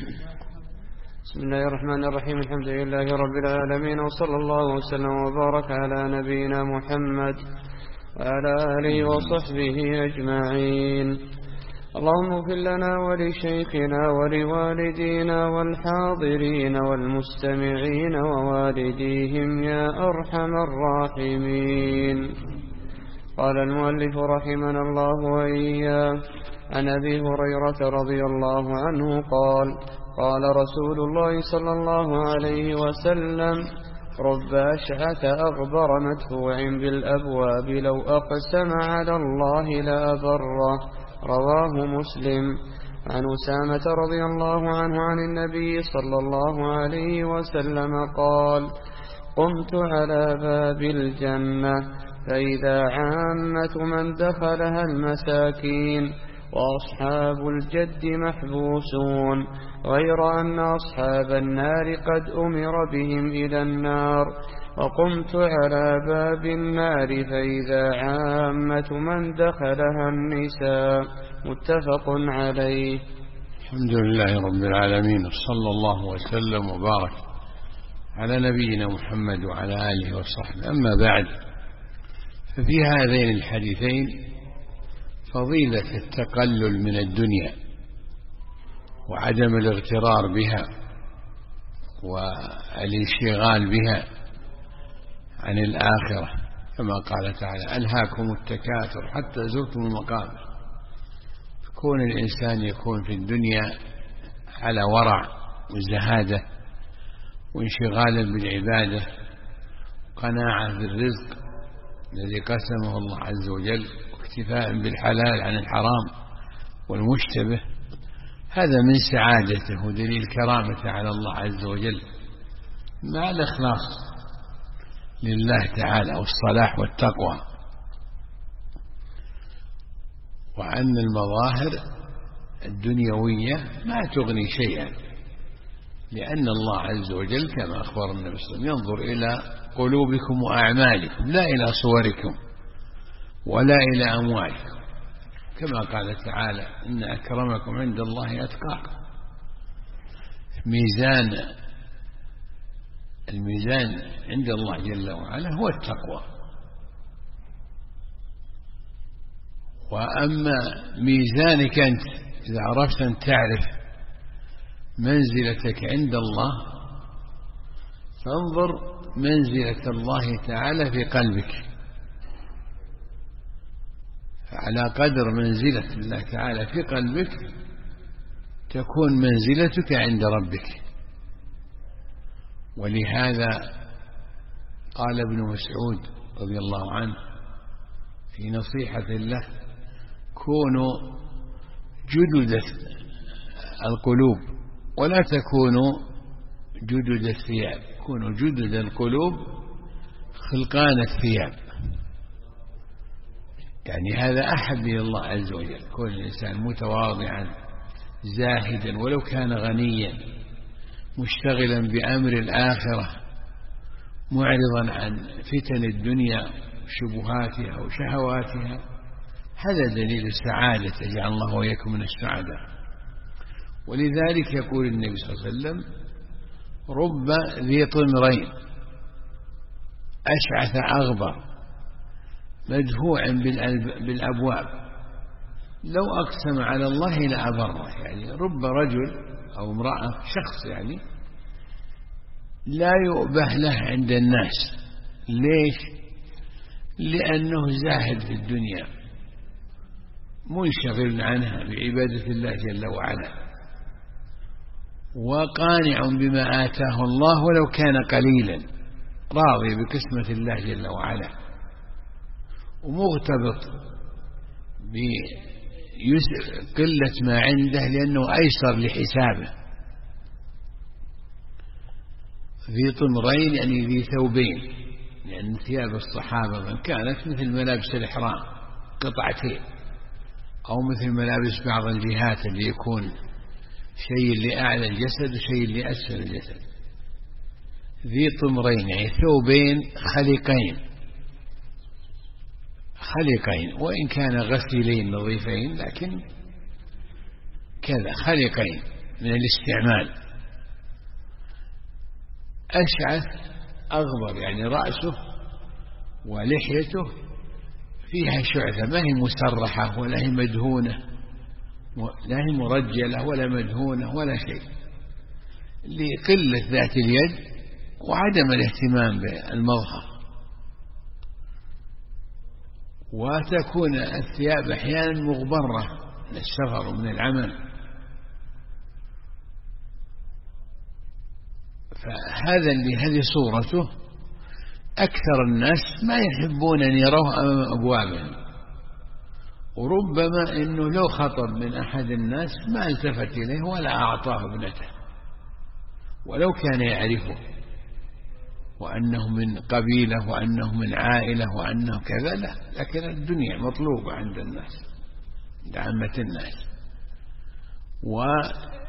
بسم الله الرحمن الرحيم. الحمد لله رب العالمين، وصلى الله وسلم وبارك على نبينا محمد وعلى آله وصحبه أجمعين. اللهم اغفر لنا ولشيخنا ولوالدينا والحاضرين والمستمعين ووالديهم يا أرحم الراحمين. قال المؤلف رحمنا الله وإياه: عن أبي هريرة رضي الله عنه قال: قال رسول الله صلى الله عليه وسلم: رب أشعث أغبر مدفوع بالأبواب لو أقسم على الله لأبره. رواه مسلم. عن أسامة رضي الله عنه عن النبي صلى الله عليه وسلم قال: قمت على باب الجنة فإذا عامة من دخلها المساكين وأصحاب الجد محبوسون، غير أن أصحاب النار قد أمر بهم إلى النار. وقمت على باب النار فإذا عامة من دخلها النساء. متفق عليه. الحمد لله رب العالمين، صلى الله وسلم وبارك على نبينا محمد وعلى آله وصحبه. أما بعد، ففي هذين الحديثين فضيلة التقلل من الدنيا وعدم الاغترار بها والانشغال بها عن الآخرة، كما قال تعالى: ألهاكم التكاثر حتى زرتم المقابر. كون الإنسان يكون في الدنيا على ورع وزهادة وانشغالا بالعبادة وقناعة بالرزق الذي قسمه الله عز وجل، واكتفاء بالحلال عن الحرام والمشتبه، هذا من سعادته ودليل كرامته على الله عز وجل، مع الإخلاص لله تعالى والصلاح والتقوى. وأن المظاهر الدنيوية ما تغني شيئا، لأن الله عز وجل كما أخبر النبي صلى الله عليه وسلم: ينظر إلى قلوبكم وأعمالكم لا إلى صوركم ولا إلى أموالكم، كما قال تعالى: إن أكرمكم عند الله أتقاكم. الميزان عند الله جل وعلا هو التقوى. وأما ميزانك أنت، إذا عرفت أن تعرف منزلتك عند الله، فانظر منزلة الله تعالى في قلبك، على قدر منزلة الله تعالى في قلبك تكون منزلتك عند ربك. ولهذا قال ابن مسعود رضي الله عنه في نصيحة له: كونوا جدد القلوب ولا تكونوا جدد الثياب. كونوا جدد القلوب خلقان الثياب. يعني هذا أحب إلى الله عز وجل، كون الإنسان متواضعا زاهدا ولو كان غنيا، مشتغلا بأمر الآخرة، معرضا عن فتن الدنيا وشبهاتها وشهواتها، هذا دليل السعادة. يجعل الله وإياكم من السعادة. ولذلك يقول النبي صلى الله عليه وسلم: رب ذي طمرين أشعث أغبر مدفوع بالأبواب لو أقسم على الله لأبره. يعني رب رجل أو امرأة، شخص يعني لا يؤبه له عند الناس. ليش؟ لأنه زاهد في الدنيا، منشغل عنها بعبادة الله جل وعلا، وقانع بما آتاه الله ولو كان قليلا، راضي بقسمة الله جل وعلا، ومغتبط بقلة ما عنده لأنه أيسر لحسابه. ذي طمرين يعني ذي ثوبين، لأن ثياب الصحابة من كانت مثل ملابس الإحرام، قطعتين، أو مثل ملابس بعض الجهات اللي يكون شيء لأعلى الجسد وشيء لأسفل الجسد. ذي طمرين يعني ثوبين خليقين، وإن كان غسيلين نظيفين، لكن كذا خليقين من الاستعمال. أشعث أغبر، يعني رأسه ولحيته فيها شعثة، ما هي مسرحة ولا هي مدهونة، لا هي مرجلة ولا مدهونة ولا شيء، لقلة ذات اليد وعدم الاهتمام بالمظهر. وتكون الثياب أحيانا مغبرة من السفر ومن العمل، هذه صورته. أكثر الناس ما يحبون أن يروه أمام أبوابهم، وربما أنه لو خطب من أحد الناس ما التفت إليه ولا أعطاه ابنته ولو كان يعرفه وأنه من قبيلة وأنه من عائلة وأنه كذا، لا، لكن الدنيا مطلوبة عند الناس، عند عامة الناس. ولا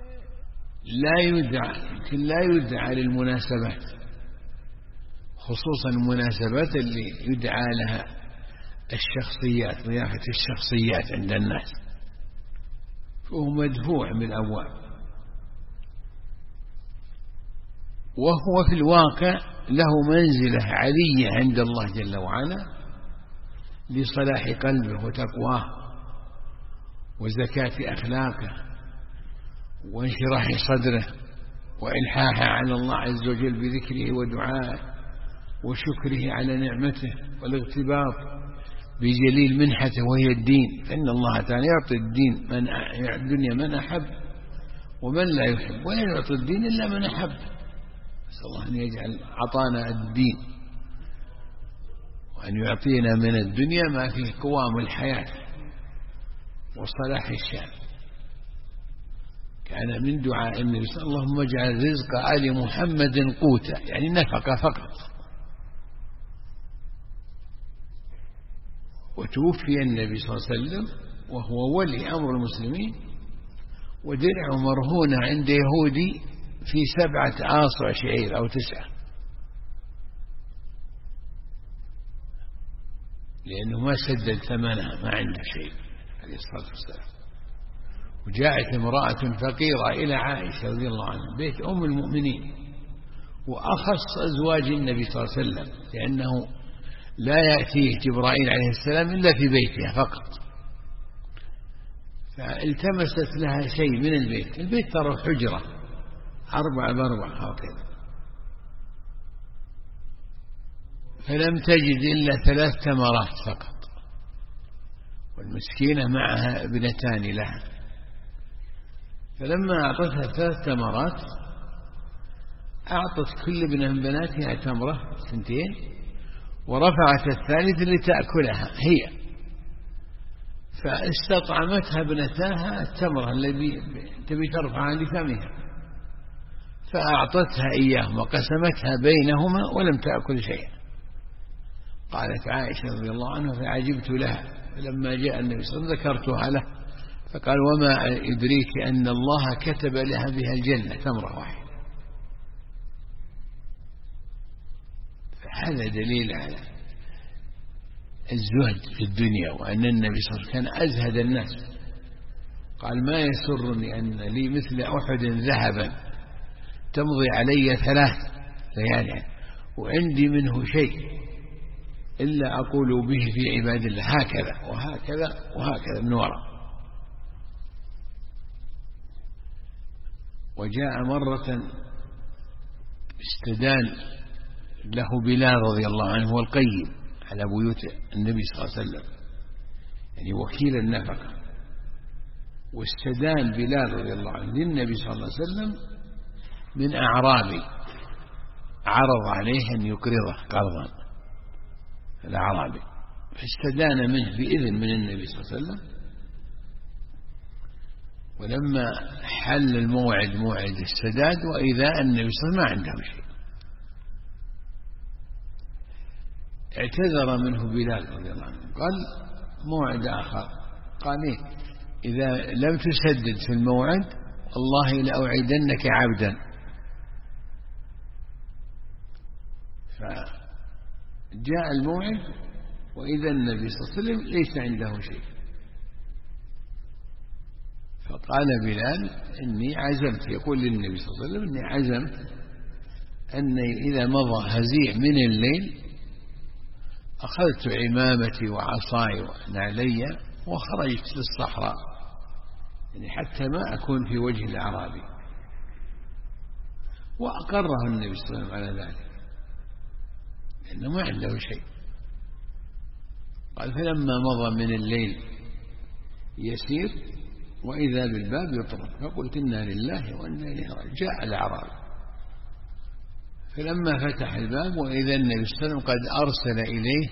يدعى للمناسبات، خصوصا المناسبات اللي يدعى لها الشخصيات، ضيافة الشخصيات عند الناس، فهو مدفوع بالأبواب. وهو في الواقع له منزلة علية عند الله جل وعلا لصلاح قلبه وتقواه وزكاة أخلاقه وانشراح صدره وإلحاحه على الله عز وجل بذكره ودعائه وشكره على نعمته والاغتباط بجليل منحته وهي الدين، فإن الله تعالى يعطي الدنيا من أحب ومن لا يحب، ولا يعطي الدين إلا من أحب. نسأل الله أن يجعل عطانا الدين وأن يعطينا من الدنيا ما فيه قوام الحياة وصلاح الشام. كان من دعاء النبي صلى الله عليه وسلم: اللهم اجعل رزق آل محمد قوتا، يعني نفقة فقط. وتوفي النبي صلى الله عليه وسلم وهو ولي أمر المسلمين، ودرعه مرهونة عند يهودي في 7 آصع شعير أو 9، لأنه ما سدد ثمنها، ما عنده شيء عليه الصلاة والسلام. وجاءت امرأة فقيرة إلى عائشة رضي الله عنها، بيت أم المؤمنين، وأخص أزواج النبي صلى الله عليه وسلم، لأنه لا يأتيه جبرائيل عليه السلام إلا في بيتها فقط. فالتمست لها شيء من البيت ترى حجرة 4 ب4 هكذا، فلم تجد إلا 3 تمرات فقط، والمسكينة معها ابنتان لها. فلما أعطتها 3 تمرات أعطت كل ابنة من بناتها تمرة 2، ورفعت الثالث لتأكلها هي، فاستطعمتها ابنتاها التمرة التي تبي ترفعها لفمها، فأعطتها إياهما وقسمتها بينهما ولم تأكل شيئا. قالت عائشة رضي الله عنها: فعجبت لها، فلما جاء النبي صلى الله عليه وسلم ذكرتها له، فقال: وما يدريك أن الله كتب لها بها الجنة، تمرة واحدة. فهذا دليل على الزهد في الدنيا، وأن النبي صلى الله عليه وسلم كان أزهد الناس. قال: ما يسرني أن لي مثل أحد ذهبا تمضي علي 3 ليال وعندي منه شيء إلا أقول به في عباد الله هكذا وهكذا وهكذا من وراء. وجاء مرة استدان له بلال رضي الله عنه، هو القيم على بيوت النبي صلى الله عليه وسلم، يعني وكيل النفقة. واستدان بلال رضي الله عنه للنبي صلى الله عليه وسلم من أعرابي عرض عليه أن يقرضه قرضا، الأعرابي، فاستدان منه بإذن من النبي صلى الله عليه وسلم. ولما حل الموعد، موعد السداد، وإذا النبي صلى الله عليه وسلم ما عنده شيء، اعتذر منه بلال رضي الله عنه، قال: موعد آخر. قال: إيه؟ إذا لم تسدد في الموعد والله لأوعدنك عبدا. فجاء الموعد وإذا النبي صلى الله عليه وسلم ليس عنده شيء، فقال: قال بلال إني عزمت، يقول للنبي صلى الله عليه وسلم إني عزمت أني إذا مضى هزيع من الليل أخذت عمامتي وعصاي ونعلي وخرجت للصحراء، يعني حتى ما أكون في وجه الأعرابي. وأقره النبي صلى الله عليه وسلم على ذلك لأنه ما عنده شيء. قال فلما مضى من الليل يسير وإذا بالباب يطرق، فقلت إنا لله وإنا إليه راجعون. جاء الأعرابي فلما فتح الباب وإذا النبي صلى الله عليه وسلم قد أرسل إليه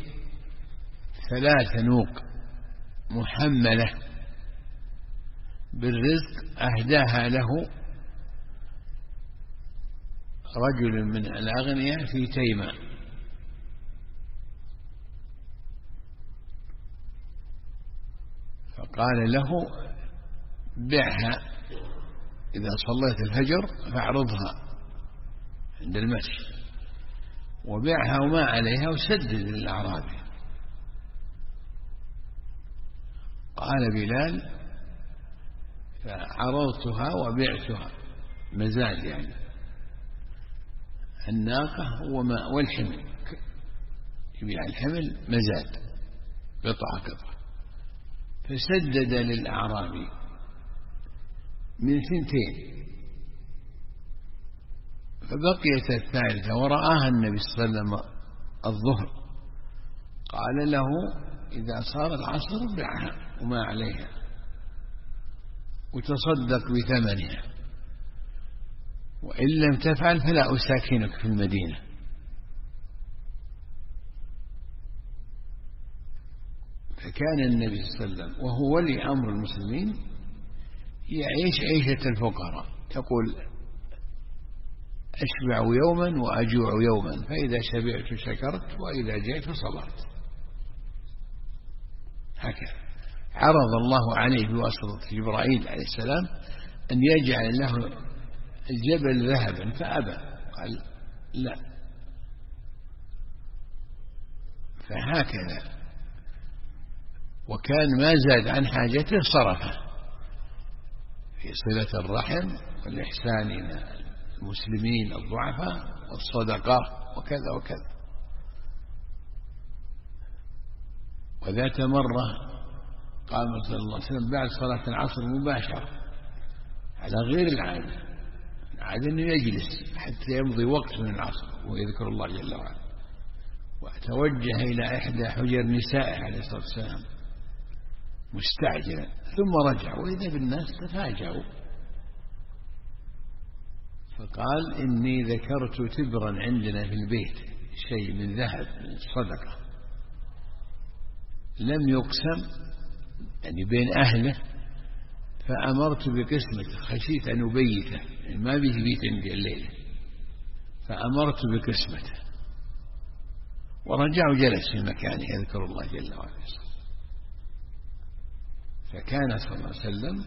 3 نوق محملة بالرزق أهداها له رجل من الأغنياء في تيماء. فقال له بعها إذا صليت الفجر فاعرضها عند المسجد وبعها وما عليها وسدد للأعرابي. قال بلال فعرضتها وبعتها، مزاد يعني الناقة والحمل، يبيع الحمل مزاد قطعة. فسدد للأعرابي من 2، فبقيت الثالثة ورآها النبي صلى الله عليه وسلم الظهر. قال له إذا صار العصر بعها وما عليها وتصدق بثمنها، وإن لم تفعل فلا أساكنك في المدينة. فكان النبي صلى الله عليه وسلم وهو ولي أمر المسلمين يعيش عيشة الفقراء، يقول أشبع يوما وأجوع يوما، فإذا شبعت شكرت وإذا جئت صبرت. هكذا عرض الله عليه بواسطة جبرائيل عليه السلام أن يجعل له الجبل ذهبا فأبى، قال لا. فهكذا وكان ما زاد عن حاجته صرفه في صلة الرحم والإحسان إلى المسلمين الضعفاء والصدقة وكذا وكذا. وذات مرة قام صلى الله عليه وسلم بعد صلاة العصر مباشرة على غير العادة، العادة أنه يجلس حتى يمضي وقت من العصر ويذكر الله جل وعلا، وتوجه إلى إحدى حجر نسائه عليه الصلاة والسلام مستعجلا، ثم رجع وإذا بالناس تفاجأوا. فقال إني ذكرت تبرا عندنا في البيت شيء من ذهب من صدقة لم يقسم يعني بين أهله، فأمرت بقسمته، خشيت أن أبيته يعني ما به بيت عندي الليلة، فأمرت بقسمته. ورجع وجلس في مكانه يذكر الله جل وعلا. فكان صلى الله عليه وسلم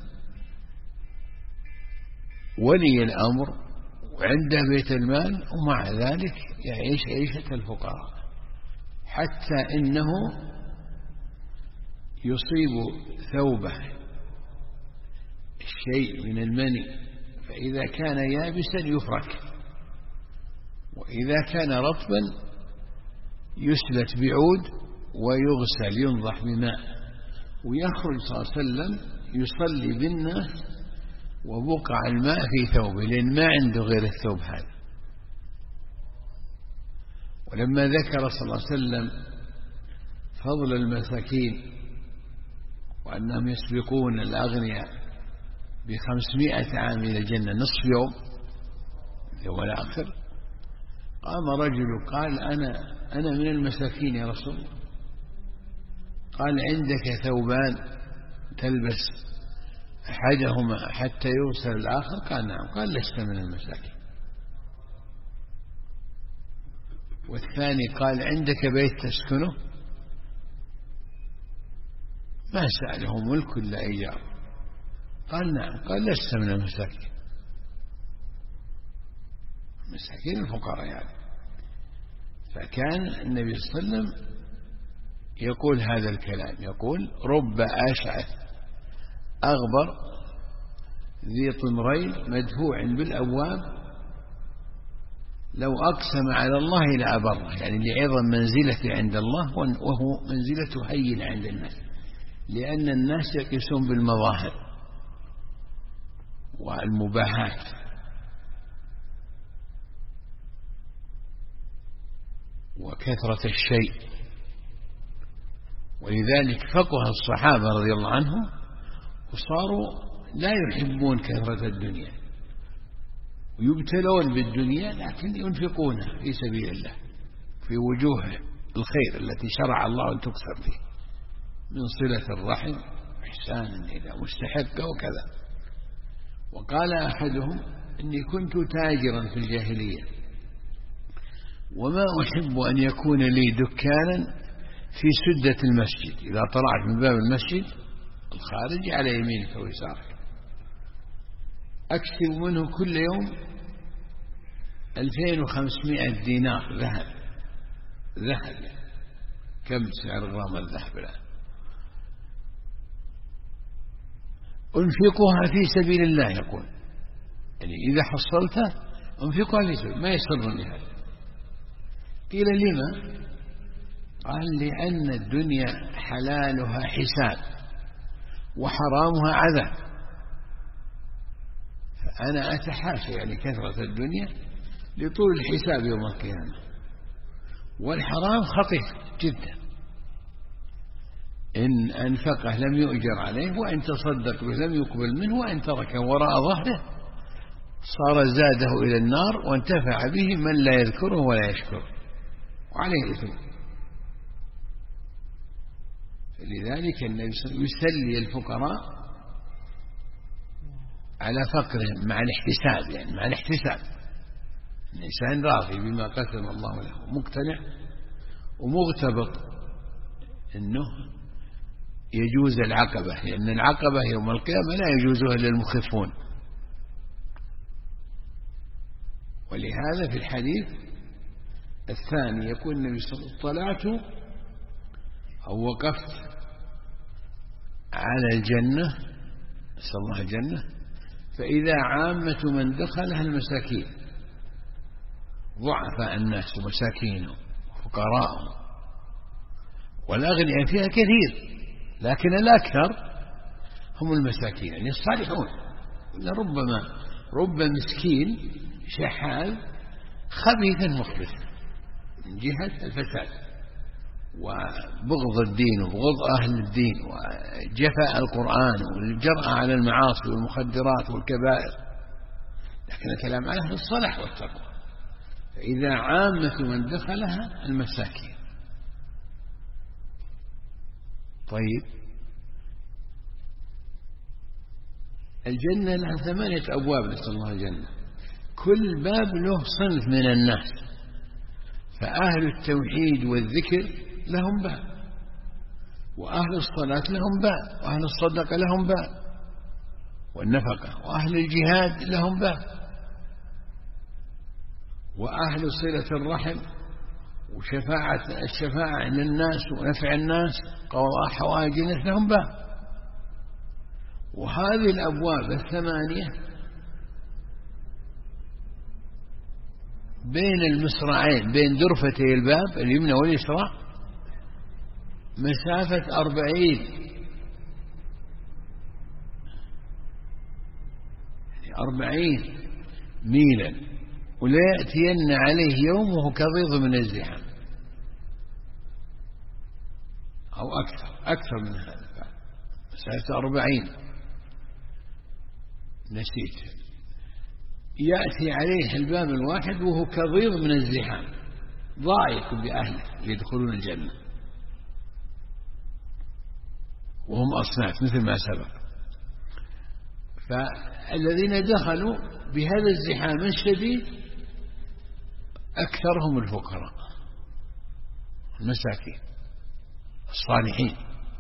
ولي الأمر وعنده بيت المال، ومع ذلك يعيش عيشة الفقراء، حتى إنه يصيب ثوبه الشيء من المني، فإذا كان يابسا يفرك، وإذا كان رطبا يسلت بعود ويغسل ينضح بماء، ويخرج صلى الله عليه وسلم يصلي بالناس وبقع الماء في ثوبه، لأن ما عنده غير الثوب هذا. ولما ذكر صلى الله عليه وسلم فضل المساكين وأنهم يسبقون الأغنياء ب500 عام إلى الجنة نصف يوم الآخر، قام رجل قال أنا من المساكين يا رسول الله. قال عندك ثوبان تلبس أحدهما حتى يغسل الآخر؟ قال نعم. قال لست من المساكين. والثاني قال عندك بيت تسكنه؟ ما سأله ملك إلا إيجار. قال نعم. قال لست من المساكين. مساكين الفقراء يعني. فكان النبي صلى الله عليه وسلم يقول هذا الكلام، يقول رب أشعث أغبر ذي طمرين مدفوع بالأبواب لو أقسم على الله لأبره، يعني لعظم منزلته عند الله، وهو منزلته هينة عند الناس، لأن الناس يقيسون بالمظاهر والمباحات، وكثرة الشيء. ولذلك فقه الصحابة رضي الله عنهم وصاروا لا يحبون كثرة الدنيا، ويبتلون بالدنيا لكن ينفقونها في سبيل الله في وجوه الخير التي شرع الله أن تكثر فيه، من صلة الرحم إحسانا إلى مستحق وكذا. وقال أحدهم: إني كنت تاجرا في الجاهلية، وما أحب أن يكون لي دكانا في سدة المسجد، إذا طلعت من باب المسجد الخارج على يمينك ويسارك أكسب منه كل يوم 2500 دينار ذهب. كم سعر غرام الذهب الآن؟ أنفقها في سبيل الله، يقول يعني إذا حصلتها أنفقها في سبيل، ما يسرني هذا. قيل: لما؟ قال: لأن الدنيا حلالها حساب وحرامها عذاب، فأنا أتحاشى يعني كثرة الدنيا لطول الحساب يوم القيامة، والحرام خطير جدا، إن أنفقه لم يؤجر عليه، وإن تصدق به لم يقبل منه، وإن تركه وراء ظهره صار زاده إلى النار، وانتفع به من لا يذكره ولا يشكره وعليه إثم. لذلك النبي صلى الله عليه وسلم يسلي الفقراء على فقرهم مع الاحتساب، يعني مع الاحتساب، الإنسان راضي بما قسم الله له، مقتنع ومغتبط أنه يجوز العقبة، لأن العقبة يوم القيامة لا يجوزها إلا المخفون. ولهذا في الحديث الثاني يقول النبي صلى الله عليه وسلم: طلعت أو وقفت على الجنة، نسأل الله الجنة، فإذا عامة من دخلها المساكين، ضعفاء الناس ومساكينهم وفقراءهم، والأغنياء فيها كثير، لكن الأكثر هم المساكين، يعني الصالحون. رب مسكين شحال خبيث مخبث من جهة الفساد وبغض الدين وبغض أهل الدين وجفاء القرآن والجرأة على المعاصي والمخدرات والكبائر، لكن الكلام على أهل الصلاح والتقوى. فإذا عامة من دخلها المساكين. طيب، الجنة لها 8 أبواب، نسأل الله الجنة، كل باب له صنف من الناس، فأهل التوحيد والذكر لهم باب، وأهل الصلاة لهم باب، وأهل الصدقة لهم باب والنفقة، وأهل الجهاد لهم باب، وأهل صلة الرحم الشفاعة للناس ونفع الناس قضاء حوائج الناس لهم باب. وهذه الأبواب 8 بين المصراعين، بين درفتي الباب اليمنى واليسرى مسافة 40 ميلا، ولا يأتين عليه يوم وهو كضيض من الزحام، أو أكثر من هذا، مسافة 40 نسيت، يأتي عليه الباب الواحد وهو كضيض من الزحام، ضايق بأهله يدخلون الجنة، وهم أصناف مثل ما سبق. فالذين دخلوا بهذا الزحام الشديد أكثرهم الفقراء المساكين الصالحين.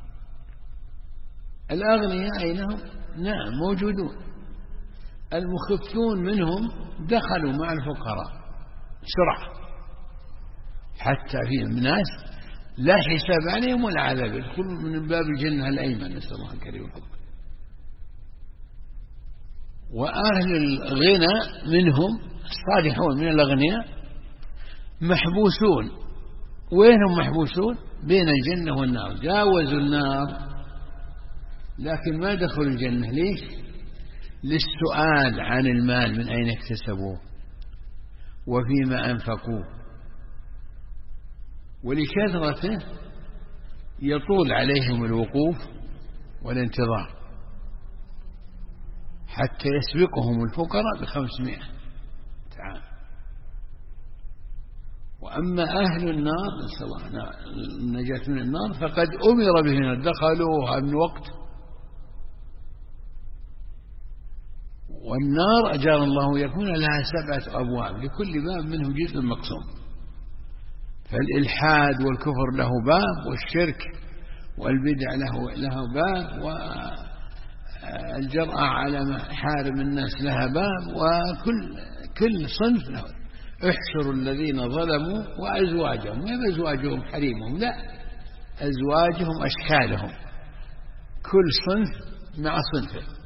الأغنياء أينهم؟ نعم موجودون، المخفون منهم دخلوا مع الفقراء بسرعة، حتى في ناس لا حساب عليهم ولا عذاب، يدخلون من باب الجنة الأيمن، نسأل الله الكريم والفضل. وأهل الغنى منهم الصالحون من الأغنياء محبوسون. وينهم محبوسون؟ بين الجنة والنار، جاوزوا النار لكن ما دخلوا الجنة. ليش؟ للسؤال عن المال من أين اكتسبوه وفيما أنفقوه، ولكثرته يطول عليهم الوقوف والانتظار حتى يسبقهم الفقراء ب500 عام. وأما أهل النار نسأل الله النجاة من النار فقد أمر بهم دخلوها من وقت. والنار أجار الله يكون لها 7 أبواب، لكل باب منه جزء مقسوم. فالإلحاد والكفر له باب، والشرك والبدع له باب، والجرأة على محارم الناس لها باب، وكل صنف له. احشروا الذين ظلموا وأزواجهم، ما أزواجهم حريمهم، لا، أزواجهم أشكالهم، كل صنف مع صنفه.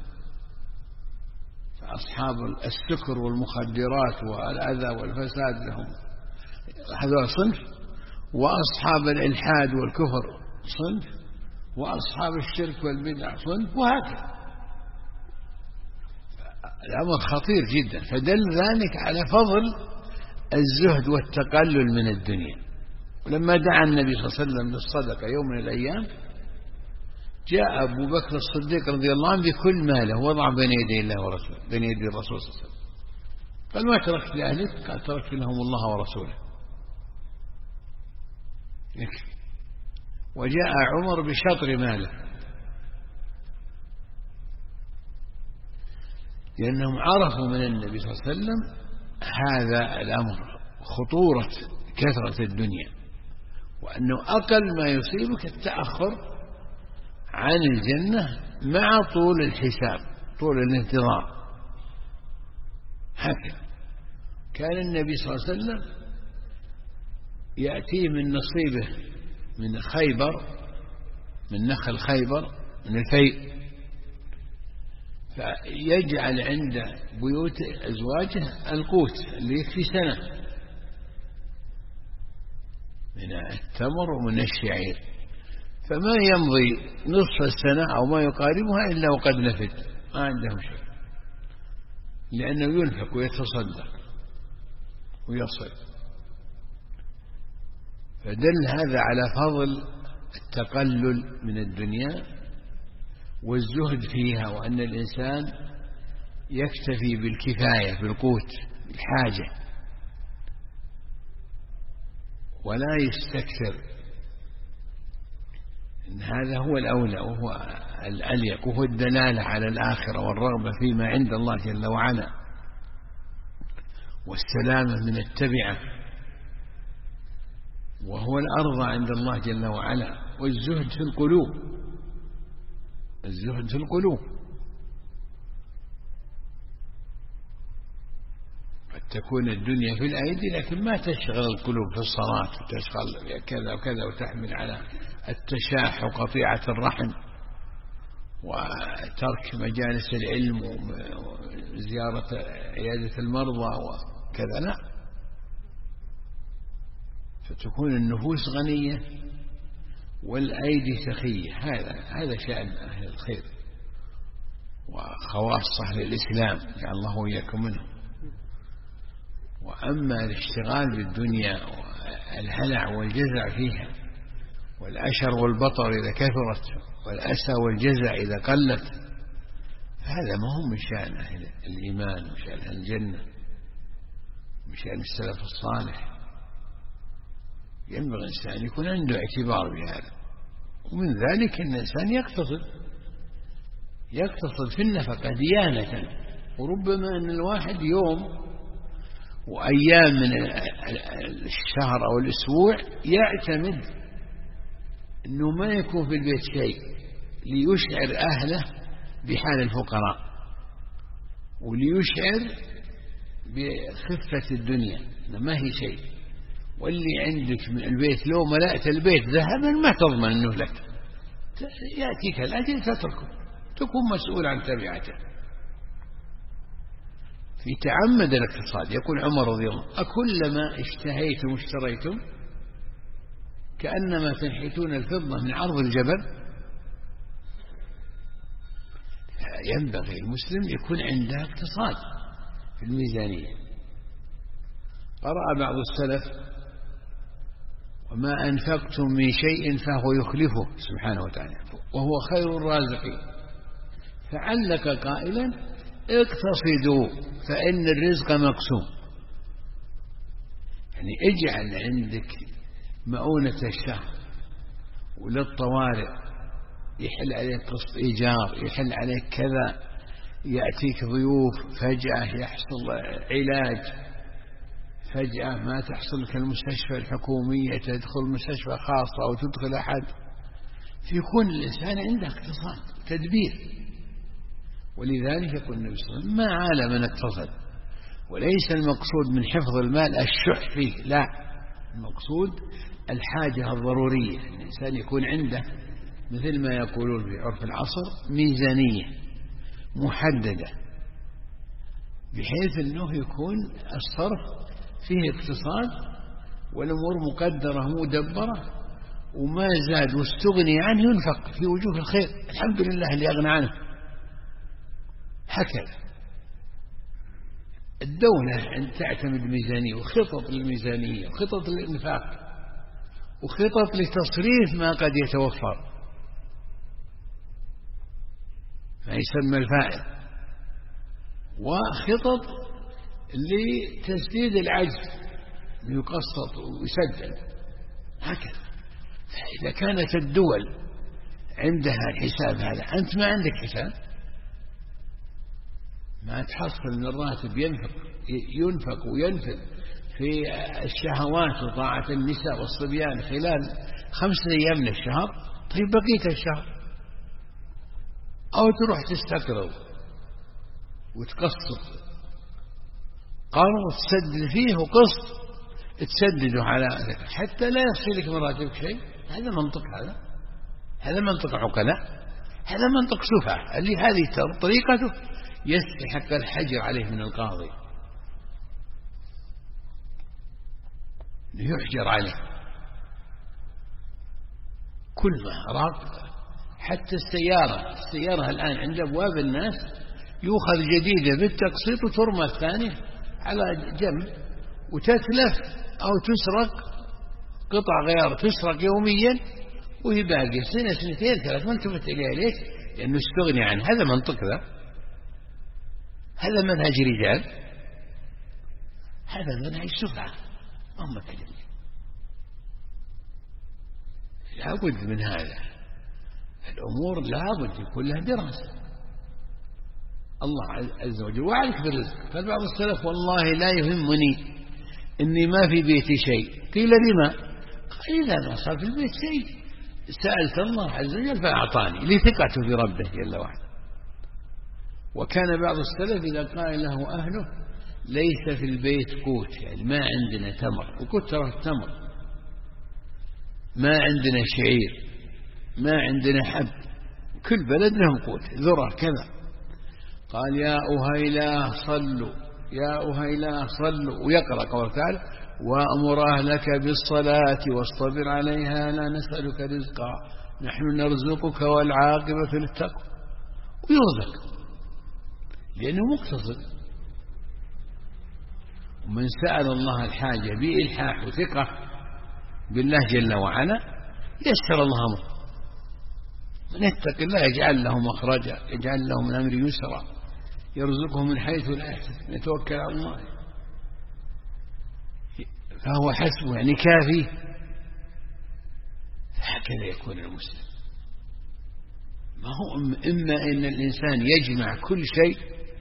فأصحاب السكر والمخدرات والأذى والفساد لهم هذا صنف، وأصحاب الإلحاد والكفر صنف، وأصحاب الشرك والبدع صنف، وهكذا. الأمر خطير جدا. فدل ذلك على فضل الزهد والتقلل من الدنيا. ولما دعا النبي صلى الله عليه وسلم للصدقة يوم من الأيام، جاء أبو بكر الصديق رضي الله عنه بكل ماله وضع بين يدي الله ورسوله، بين يدي الرسول صلى الله عليه وسلم. قال: ما تركت لأهلك؟ قال: تركت لهم الله ورسوله. يكفي. وجاء عمر بشطر ماله، لأنهم عرفوا من النبي صلى الله عليه وسلم هذا الأمر، خطورة كثرة الدنيا، وأنه أقل ما يصيبك التأخر عن الجنة مع طول الحساب، طول الانتظار. هكذا كان النبي صلى الله عليه وسلم يأتيه من نصيبه من خيبر، من نخل خيبر، من الفيء، فيجعل عند بيوت أزواجه القوت اللي يكفي سنة من التمر ومن الشعير، فما يمضي نصف السنة أو ما يقاربها إلا وقد نفد، ما عندهم شيء، لأنه ينفق ويتصدق ويصل. فدل هذا على فضل التقلل من الدنيا والزهد فيها، وأن الإنسان يكتفي بالكفاية بالقوت الحاجة ولا يستكثر. إن هذا هو الأولى وهو الأليق، وهو الدلالة على الآخرة والرغبة فيما عند الله جل وعلا، والسلامة من التبعة، وهو الأرض عند الله جل وعلا. والزهد في القلوب، الزهد في القلوب. قد تكون الدنيا في الأيدي لكن ما تشغل القلوب في الصلاة، وتشغل كذا وكذا، وتحمل على التشاح وقطيعة الرحم وترك مجالس العلم وزيارة عيادة المرضى وكذا، لا، فتكون النفوس غنية والأيدي سخية. هذا شأن أهل الخير وخواص أهل الإسلام، جعل الله وإياكم منهم. وأما الاشتغال بالدنيا والهلع والجزع فيها، والأشر والبطر إذا كثرت، والأسى والجزع إذا قلت، هذا ما هو من شأن أهل الإيمان وشأن أهل الجنة وشأن السلف الصالح. ينبغي الإنسان يكون عنده اعتبار بهذا. ومن ذلك أن الإنسان يقتصد في النفقة ديانة. وربما أن الواحد يوم وأيام من الشهر أو الأسبوع يعتمد أنه ما يكون في البيت شيء ليشعر أهله بحال الفقراء، وليشعر بخفة الدنيا ما هي شيء. واللي عندك من البيت لو ملأت البيت ذهبا ما تضمن أنه لك، يأتيك الأجل تتركه، تكون مسؤول عن تبعته. في تعمد الاقتصاد. يقول عمر رضي الله عنه: أكلما اشتهيتم واشتريتم كأنما تنحتون الفضة من عرض الجبل. ينبغي المسلم يكون عنده اقتصاد في الميزانية. قرأ بعض السلف: وما أنفقتم من شيء فهو يخلفه سبحانه وتعالى وهو خير الرازقين. فعلك قائلا: اقتصدوا فإن الرزق مقسوم. يعني اجعل عندك مؤونة الشهر وللطوارئ، يحل عليك قسط إيجار، يحل عليك كذا، يأتيك ضيوف فجأة، يحصل علاج فجأة، ما تحصل كالمستشفى الحكومية، تدخل مستشفى خاصة أو تدخل أحد. فيكون الإنسان عنده اقتصاد تدبير. ولذلك يقول النبي صلى الله عليه وسلم: ما عال من اقتصد. وليس المقصود من حفظ المال الشح فيه، لا، المقصود الحاجة الضرورية. الإنسان يكون عنده مثل ما يقولون في عرف العصر ميزانية محددة، بحيث أنه يكون الصرف فيه اقتصاد والأمور مقدرة مدبرة، وما زاد واستغني عنه ينفق في وجوه الخير. الحمد لله اللي أغنى عنه. هكذا الدولة أن تعتمد ميزانية وخطط للميزانية وخطط للإنفاق وخطط لتصريف ما قد يتوفر، ما يسمى الفائض، وخطط لتسديد العجز يقسط ويسدد. هكذا. فإذا كانت الدول عندها الحساب هذا، أنت ما عندك حساب، ما تحصل من الراتب ينفق وينفذ في الشهوات وطاعة النساء والصبيان خلال 5 أيام من الشهر. طيب بقية الشهر أو تروح تستقرض وتقسط قرض تسدد فيه وقسط تسدده على حتى لا يصير لك من راتبك شيء. هذا منطق، هذا منطق عقلاء، هذا منطق سفهاء. اللي هذه طريقته يستحق الحجر عليه من القاضي، يحجر عليه. كل ما أراد. حتى السيارة الآن عند أبواب الناس يؤخذ جديدة بالتقسيط وترمى الثانية على جنب وتتلف أو تسرق قطع غيار، تسرق يوميا وهي باقي سنة 2-3 ما التفت إليها. ليش؟ لأنه استغني عنه. هذا منطق ذا، هذا منهج رجال، هذا منهج سفهاء. أما كلمة لابد من هذا. الأمور لابد يكون لها دراسة. الله عز وجل وعليك بالرزق. فبعض السلف: والله لا يهمني إني ما في بيتي شيء. قيل: لما؟ قال: إذا ما صار في البيت شيء سألت الله عز وجل فأعطاني، لثقته في ربه جل وعلا. وكان بعض السلف إذا قال له أهله: ليس في البيت قوت، يعني ما عندنا تمر، وقلت ترى التمر، ما عندنا شعير، ما عندنا حب، كل بلد لهم قوت، ذرة كذا. قال: يا أهيلا صلوا، يا أهيلا صلوا، ويقرأ قوله تعالى: وأمر أهلك بالصلاة واصطبر عليها لا نسألك رزقا نحن نرزقك والعاقبة للتقوى. ويرزق لأنه مقتصد. ومن سأل الله الحاجة بإلحاح وثقة بالله جل وعلا يسر الله أمره. من يتق الله يجعل له مخرجا، يجعل له من أمر يسرا، يرزقه من حيث لا يحتسب، يتوكل على الله فهو حسبه، يعني كافي. هكذا يكون المسلم. ما هو إما أن الإنسان يجمع كل شيء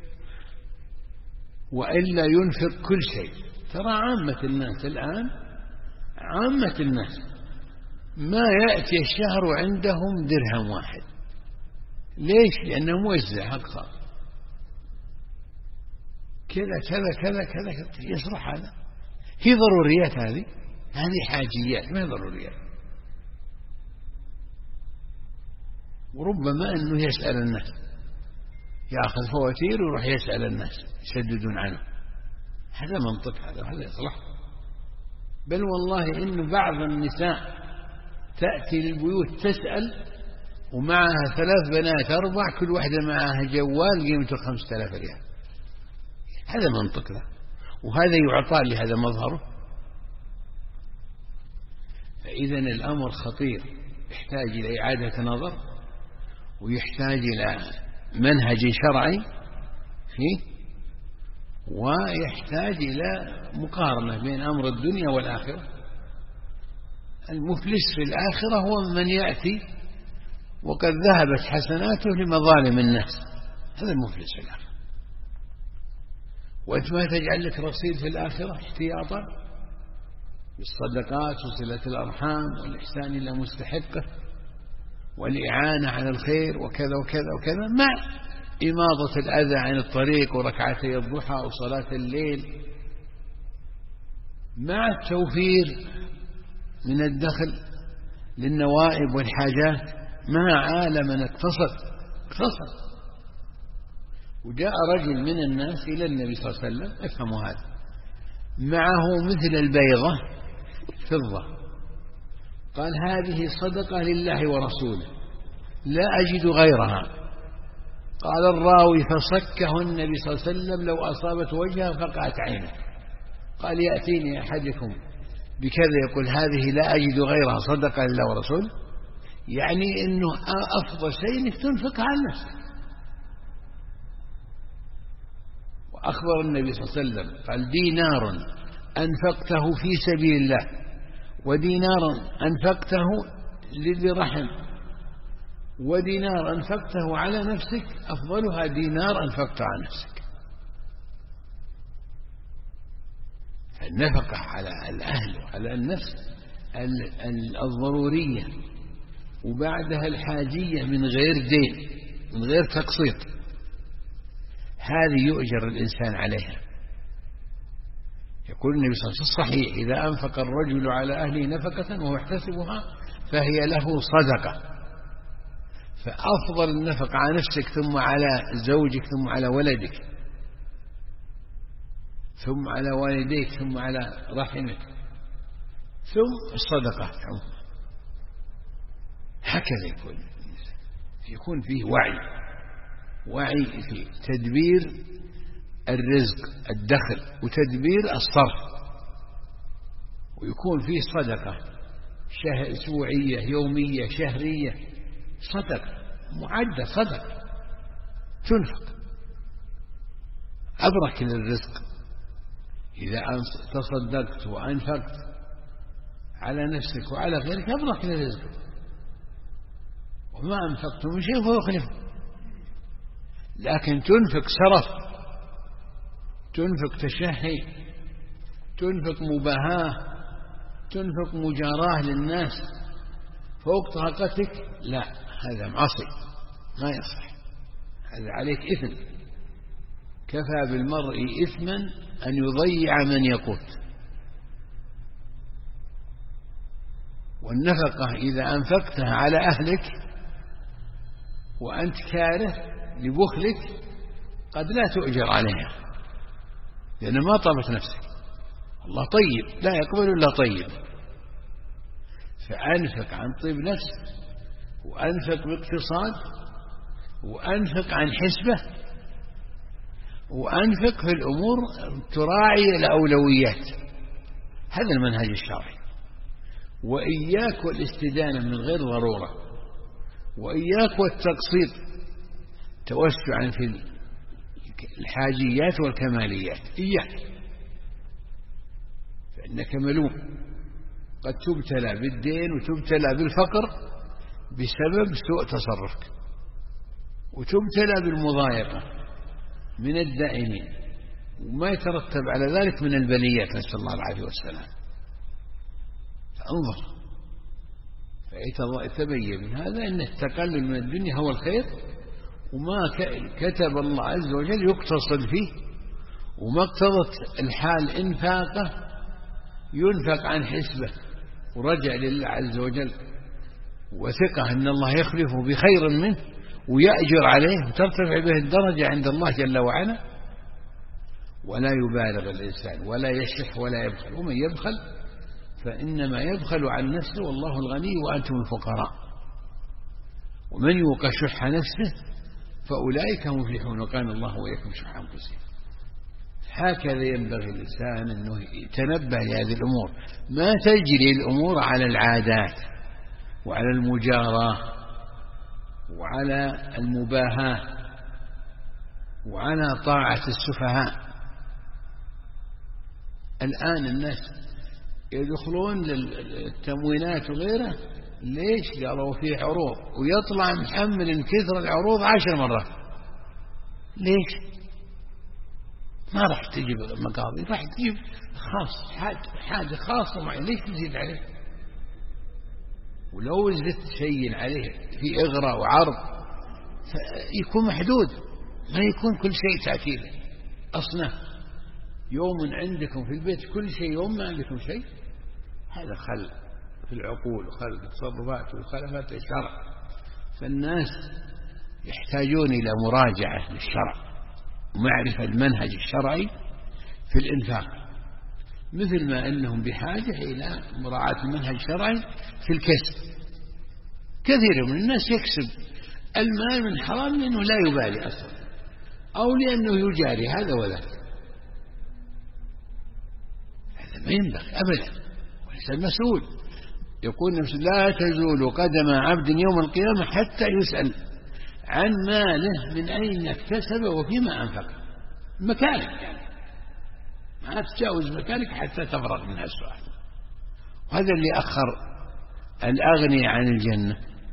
وإلا ينفق كل شيء. ترى عامة الناس الآن، عامة الناس ما يأتي الشهر وعندهم درهم واحد. ليش؟ لأنه موزع أكثر، كذا كذا كذا كذا. يصلح هذا؟ هي ضروريات، هذه حاجيات، ما هي ضروريات. وربما أنه يسأل الناس يأخذ فواتير ويروح يسأل الناس يسددون عنه. هذا منطق، هذا يصلح. بل والله إن بعض النساء تأتي للبيوت تسأل ومعها 3 بنات 4 كل واحدة معها جوال قيمته 5000 ريال. هذا منطق له، وهذا يعطى لهذا مظهره. فإذا الأمر خطير، يحتاج إلى إعادة نظر، ويحتاج إلى منهج شرعي فيه، ويحتاج إلى مقارنة بين أمر الدنيا والآخرة. المفلس في الآخرة هو من يأتي وقد ذهبت حسناته لمظالم الناس، هذا المفلس في الآخرة. وأنت ما تجعل لك رصيد في الآخرة احتياطا بالصدقات وصلة الأرحام والإحسان إلى مستحقه والإعانة على الخير وكذا وكذا وكذا، مع إماضة الأذى عن الطريق وركعتي الضحى وصلاة الليل، مع التوفير من الدخل للنوائب والحاجات، مع من اقتصد. وجاء رجل من الناس إلى النبي صلى الله عليه وسلم، افهموا هذا، معه مثل البيضة فضة، قال هذه صدقة لله ورسوله لا أجد غيرها. قال الراوي فصكه النبي صلى الله عليه وسلم لو أصابت وجهه فقعت عينه. قال يأتيني أحدكم بكذا يقول هذه لا أجد غيرها صدقة لله ورسوله، يعني أنه أفضل شيء أنك تنفق على نفسك. وأخبر النبي صلى الله عليه وسلم قال دينار أنفقته في سبيل الله ودينار أنفقته للرحم ودينار أنفقته على نفسك أفضلها دينار أنفقته على نفسك. النفقة على الأهل وعلى النفس الضرورية، وبعدها الحاجية من غير دين من غير تقسيط، هذه يؤجر الإنسان عليها. يقول النبي صلى الله عليه وسلم صحيح إذا أنفق الرجل على أهله نفقة وهو يحتسبها فهي له صدقة. فأفضل النفق على نفسك ثم على زوجك ثم على ولدك ثم على والديك ثم على رحمك ثم الصدقة. هكذا يكون فيه وعي في تدبير الرزق الدخل وتدبير الصرف، ويكون فيه صدقة أسبوعية يومية شهرية، صدقة معدة، صدقة تنفق أبرك للرزق. إذا تصدقت وأنفقت على نفسك وعلى غيرك أبرك للرزق، وما أنفقت من شيء فهو يخلفه. لكن تنفق سرف، تنفق تشهي، تنفق مباهاة، تنفق مجاراة للناس فوق طاقتك، لا، هذا معصي ما يصح، هذا عليك إثم. كفى بالمرء إثما أن يضيع من يقوت. والنفقة إذا أنفقتها على أهلك وأنت كاره لبخلك قد لا تؤجر عليها، لأن ما طابت نفسك. الله طيب لا يقبل إلا طيب. فأنفق عن طيب نفس، وأنفق باقتصاد، وأنفق عن حسبة، وأنفق في الأمور تراعي الأولويات. هذا المنهج الشرعي. وإياك والاستدانة من غير ضرورة، وإياك والتقسيط توسعا في الحاجيات والكماليات، إياك، فإنك ملوم. قد تبتلى بالدين وتبتلى بالفقر بسبب سوء تصرفك، وتبتلى بالمضايقة من الدائنين، وما يترتب على ذلك من البليات، نسأل الله العافية والسلام. فانظر، فيتبين من هذا أن التقلل من الدنيا هو الخير، وما كتب الله عز وجل يقتصد فيه، وما اقتضت الحال إنفاقه ينفق عن حسبه ورجع لله عز وجل، وثقة أن الله يخلفه بخير منه ويأجر عليه وترتفع به الدرجة عند الله جل وعلا. ولا يبالغ الإنسان ولا يشح ولا يبخل، ومن يبخل فإنما يبخل عن نفسه والله الغني وأنتم الفقراء، ومن يوق شح نفسه فأولئك هم المفلحون، وكان الله وإياكم شح أنفسهم. هكذا ينبغي الإنسان أنه يتنبه لهذه الأمور، ما تجري الأمور على العادات وعلى المجاراة وعلى المباهاة وعلى طاعة السفهاء. الآن الناس يدخلون للتموينات وغيره، ليش؟ قالوا فيه عروض، ويطلع محمل كثر العروض 10 مرات. ليش؟ ما راح تجيب مقاضي، راح تجيب خاص، حاجة خاصة معي، ليش تزيد عليه؟ ولو زدت شيء عليه في إغراء وعرض يكون محدود، ما يكون كل شيء تأتي له أصناف. يوم عندكم في البيت كل شيء، يوم ما عندكم شيء، هذا خلل في العقول وخلل في التصرفات وخلفات الشرع. فالناس يحتاجون إلى مراجعة للشرع ومعرفة المنهج الشرعي في الإنفاق، مثل ما أنهم بحاجة إلى مراعاة المنهج الشرعي في الكسب. كثير من الناس يكسب المال من حرام لأنه لا يبالي أصلا، أو لأنه يجاري هذا وذاك. هذا ما ينبغي أبدا، وليس المسؤول. يقول نفسه لا تزول قدم عبد يوم القيامة حتى يسأل عن ماله من أين اكتسب وفيما أنفق. مكانك يعني ما تتجاوز مكانك حتى تفرغ من السؤال. وهذا اللي أخر الأغنياء عن الجنة،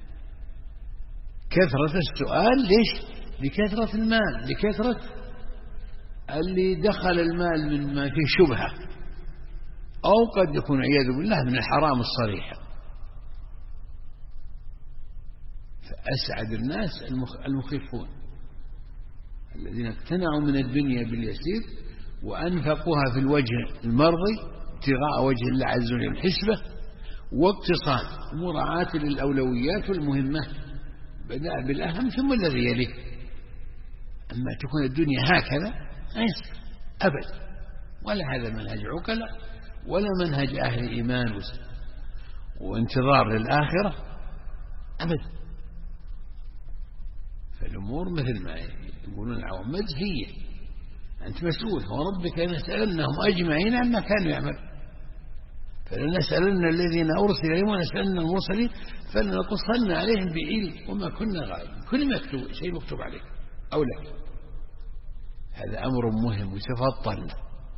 كثرة السؤال. ليش؟ لكثرة المال، لكثرة اللي دخل المال من ما فيه شبهة، أو قد يكون عياذ بالله من الحرام الصريح. فأسعد الناس المخفون الذين اقتنعوا من الدنيا باليسير وأنفقوها في الوجه المرضي ابتغاء وجه الله عز وجل الحسبة واقتصاد مراعاة للأولويات والمهمات، بدأ بالأهم ثم الذي يليه. أما تكون الدنيا هكذا ما يصير أبدا، ولا هذا منهج عقلاء ولا منهج أهل إيمان وانتظار للآخرة أبدا. فالأمور مثل ما يقولون العوام مزهية. أنت مسؤول، وربك لنسألنهم أجمعين عما كانوا يعملون، فلنسألن الذين أرسل إليهم ونسألن المرسلين فلنقصن عليهم بعلم وما كنا غائبين. كل ما يكتب شيء مكتوب عليك أو لك. هذا أمر مهم وتفضل.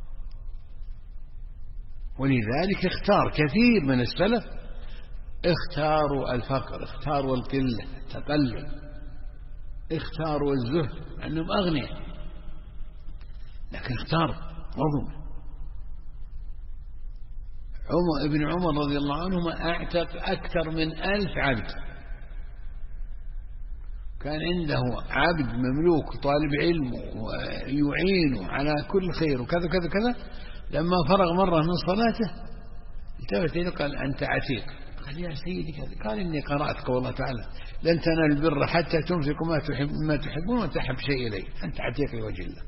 ولذلك اختار كثير من السلف، اختاروا الفقر، اختاروا القلة، التقلل، اختاروا الزهد أنهم أغنياء، لكن اختاروا رضوا. ابن عمر رضي الله عنهما أعتق أكثر من 1000 عبد. كان عنده عبد مملوك طالب علم ويعينه على كل خير وكذا كذا كذا. لما فرغ مرة من صلاته التفت إليه قال أنت عتيق. قال يا سيدي كذا. قال إني قرأت قول الله تعالى لن تنالوا البر حتى تنفقوا ما تحبون وتحب شيء إليه. أنت عتيق لوجه الله.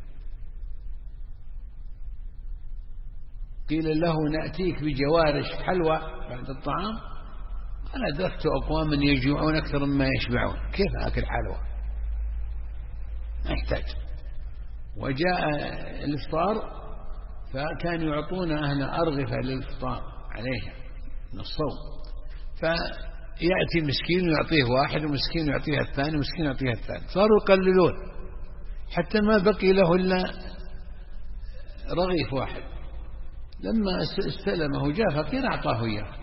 قيل له نأتيك بجوارش حلوى بعد الطعام. قال أدركت أقواما يجوعون أكثر مما يشبعون، كيف أكل حلوى؟ ما يحتاج. وجاء الإفطار فكانوا يعطون أهل أرغفة للإفطار عليها من الصوم، فيأتي مسكين ويعطيه واحد ومسكين يعطيه الثاني ومسكين يعطيه الثالث، صاروا يقللون حتى ما بقي له إلا رغيف واحد. لما استلمه جاء فقير أعطاه إياه.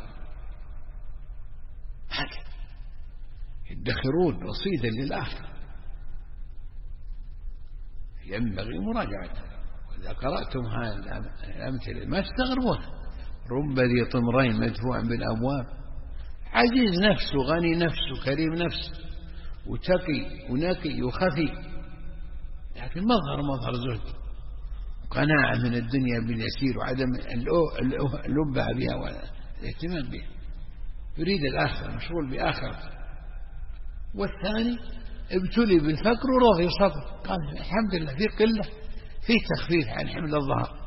هكذا يدخرون رصيدا للآخرة. ينبغي مراجعتها. وإذا قرأتم هذه الأمثلة ما تستغربون. رب ذي طمرين مدفوع بالأبواب، عزيز نفسه غني نفسه كريم نفسه وتقي ونقي وخفي، لكن مظهر زهد قناعة من الدنيا باليسير وعدم اللبة بها والاهتمام بها. يريد الآخرة، مشغول بآخرة. والثاني ابتلي بالفقر ورضي صبر، قال الحمد لله في قلة، في تخفيف عن حمل الظهر،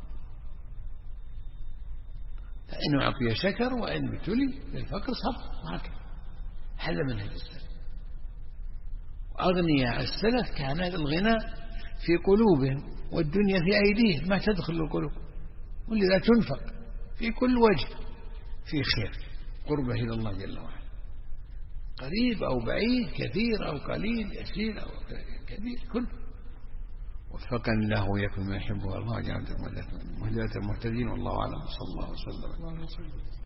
فإن أعطي شكر وإن ابتلي بالفقر صبر، هكذا. هذا منهج السلف. وأغنياء السلف كان الغنى في قلوبهم والدنيا في أيديهم، ما تدخل القلوب، ولذا تنفق في كل وجه في خير، قربه إلى الله جل وعلا، قريب أو بعيد، كثير أو قليل، يسير أو كبير، كل. وفقني الله وإياكم ما يحبه الله، وجعلنا من هداة المهتدين، والله أعلم. صلى الله وسلم.